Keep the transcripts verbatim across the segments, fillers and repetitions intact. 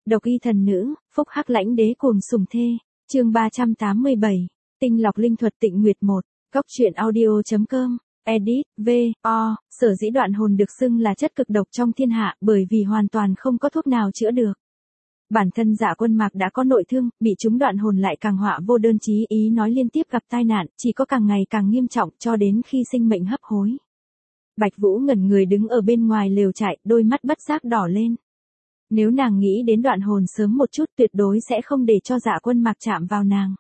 Độc y thần nữ, phúc hắc lãnh đế cuồng sủng thê. Chương ba trăm tám mươi bảy. Tinh lọc linh thuật Tịnh Nguyệt một. Góc truyện audio chấm com. Edit, V, O, sở dĩ đoạn hồn được xưng là chất cực độc trong thiên hạ bởi vì hoàn toàn không có thuốc nào chữa được. Bản thân Dạ Quân Mạc đã có nội thương, bị chúng đoạn hồn lại càng họa vô đơn chí ý nói liên tiếp gặp tai nạn, chỉ có càng ngày càng nghiêm trọng cho đến khi sinh mệnh hấp hối. Bạch Vũ ngẩn người đứng ở bên ngoài lều trại, đôi mắt bất giác đỏ lên. Nếu nàng nghĩ đến đoạn hồn sớm một chút tuyệt đối sẽ không để cho Dạ Quân Mạc chạm vào nàng.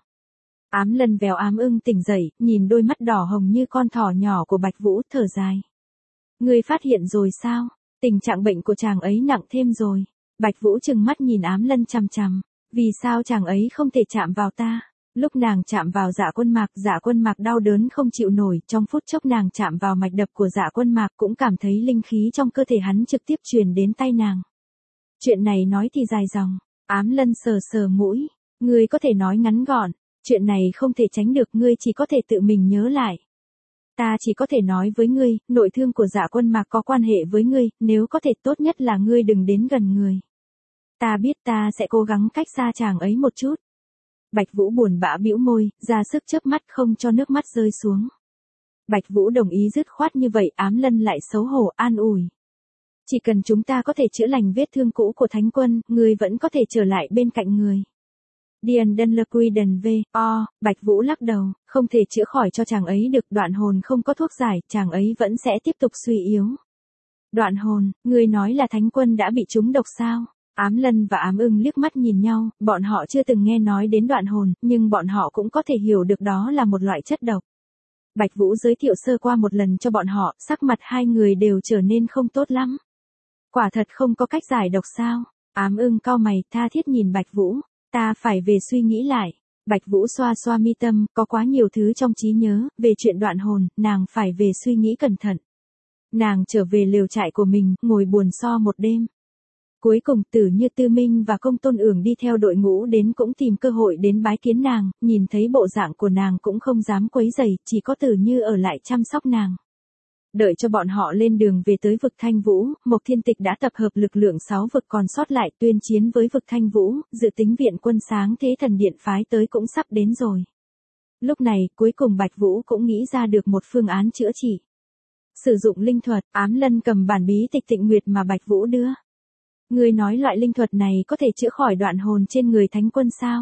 Ám Lân véo Ám Ưng tỉnh dậy, nhìn đôi mắt đỏ hồng như con thỏ nhỏ của Bạch Vũ, thở dài. Ngươi phát hiện rồi sao? Tình trạng bệnh của chàng ấy nặng thêm rồi. Bạch Vũ trừng mắt nhìn Ám Lân chằm chằm. Vì sao chàng ấy không thể chạm vào ta? Lúc nàng chạm vào Dạ Quân Mạc, Dạ Quân Mạc đau đớn không chịu nổi, trong phút chốc nàng chạm vào mạch đập của Dạ Quân Mạc cũng cảm thấy linh khí trong cơ thể hắn trực tiếp truyền đến tay nàng. Chuyện này nói thì dài dòng. Ám Lân sờ sờ mũi. Ngươi có thể nói ngắn gọn. Chuyện này không thể tránh được, ngươi chỉ có thể tự mình nhớ lại. Ta chỉ có thể nói với ngươi, nội thương của Dạ Quân Mạc có quan hệ với ngươi, nếu có thể tốt nhất là ngươi đừng đến gần người. Ta biết, ta sẽ cố gắng cách xa chàng ấy một chút. Bạch Vũ buồn bã bĩu môi, ra sức chớp mắt không cho nước mắt rơi xuống. Bạch Vũ đồng ý dứt khoát như vậy, Ám Lân lại xấu hổ an ủi. Chỉ cần chúng ta có thể chữa lành vết thương cũ của Thánh Quân, ngươi vẫn có thể trở lại bên cạnh người. Điền Đân Lơ Quy Đần V, O, Bạch Vũ lắc đầu, không thể chữa khỏi cho chàng ấy được, đoạn hồn không có thuốc giải, chàng ấy vẫn sẽ tiếp tục suy yếu. Đoạn hồn, ngươi nói là Thánh Quân đã bị trúng độc sao? Ám Lân và Ám Ưng liếc mắt nhìn nhau, bọn họ chưa từng nghe nói đến đoạn hồn, nhưng bọn họ cũng có thể hiểu được đó là một loại chất độc. Bạch Vũ giới thiệu sơ qua một lần cho bọn họ, sắc mặt hai người đều trở nên không tốt lắm. Quả thật không có cách giải độc sao? Ám Ưng cau mày, tha thiết nhìn Bạch Vũ. Ta phải về suy nghĩ lại. Bạch Vũ xoa xoa mi tâm, có quá nhiều thứ trong trí nhớ, về chuyện đoạn hồn, nàng phải về suy nghĩ cẩn thận. Nàng trở về lều trại của mình, ngồi buồn so một đêm. Cuối cùng Tử Như Tư Minh và Công Tôn Ưởng đi theo đội ngũ đến cũng tìm cơ hội đến bái kiến nàng, nhìn thấy bộ dạng của nàng cũng không dám quấy rầy, chỉ có Tử Như ở lại chăm sóc nàng. Đợi cho bọn họ lên đường về tới vực Thanh Vũ, Mộc Thiên Tịch đã tập hợp lực lượng sáu vực còn sót lại tuyên chiến với vực Thanh Vũ, dự tính viện quân sáng thế thần điện phái tới cũng sắp đến rồi. Lúc này, cuối cùng Bạch Vũ cũng nghĩ ra được một phương án chữa trị. Sử dụng linh thuật, Ám Lân cầm bản bí tịch Tịnh Nguyệt mà Bạch Vũ đưa. Ngươi nói loại linh thuật này có thể chữa khỏi đoạn hồn trên người Thánh Quân sao?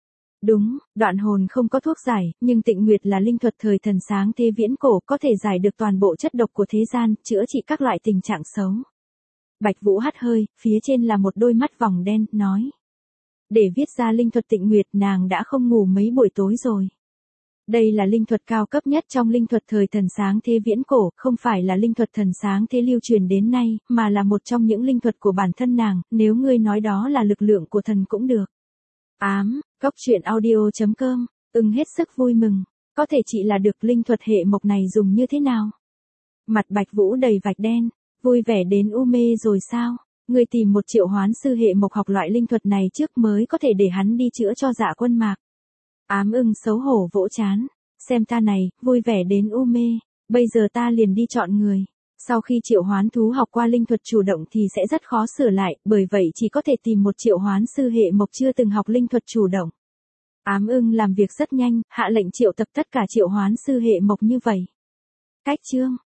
Đúng, đoạn hồn không có thuốc giải, nhưng Tịnh Nguyệt là linh thuật thời thần sáng thế viễn cổ, có thể giải được toàn bộ chất độc của thế gian, chữa trị các loại tình trạng xấu. Bạch Vũ hắt hơi, phía trên là một đôi mắt vòng đen, nói. Để viết ra linh thuật Tịnh Nguyệt, nàng đã không ngủ mấy buổi tối rồi. Đây là linh thuật cao cấp nhất trong linh thuật thời thần sáng thế viễn cổ, không phải là linh thuật thần sáng thế lưu truyền đến nay, mà là một trong những linh thuật của bản thân nàng, nếu ngươi nói đó là lực lượng của thần cũng được. Ám, góc truyện audio chấm com, Ưng hết sức vui mừng, có thể chỉ là được linh thuật hệ mộc này dùng như thế nào? Mặt Bạch Vũ đầy vạch đen, vui vẻ đến u mê rồi sao? Ngươi tìm một triệu hoán sư hệ mộc học loại linh thuật này trước mới có thể để hắn đi chữa cho Dạ Quân Mạc. Ám Ưng xấu hổ vỗ trán, xem ta này, vui vẻ đến u mê, bây giờ ta liền đi chọn người. Sau khi triệu hoán thú học qua linh thuật chủ động thì sẽ rất khó sửa lại, bởi vậy chỉ có thể tìm một triệu hoán sư hệ mộc chưa từng học linh thuật chủ động. Ám Ưng làm việc rất nhanh, hạ lệnh triệu tập tất cả triệu hoán sư hệ mộc như vậy. Cách chương,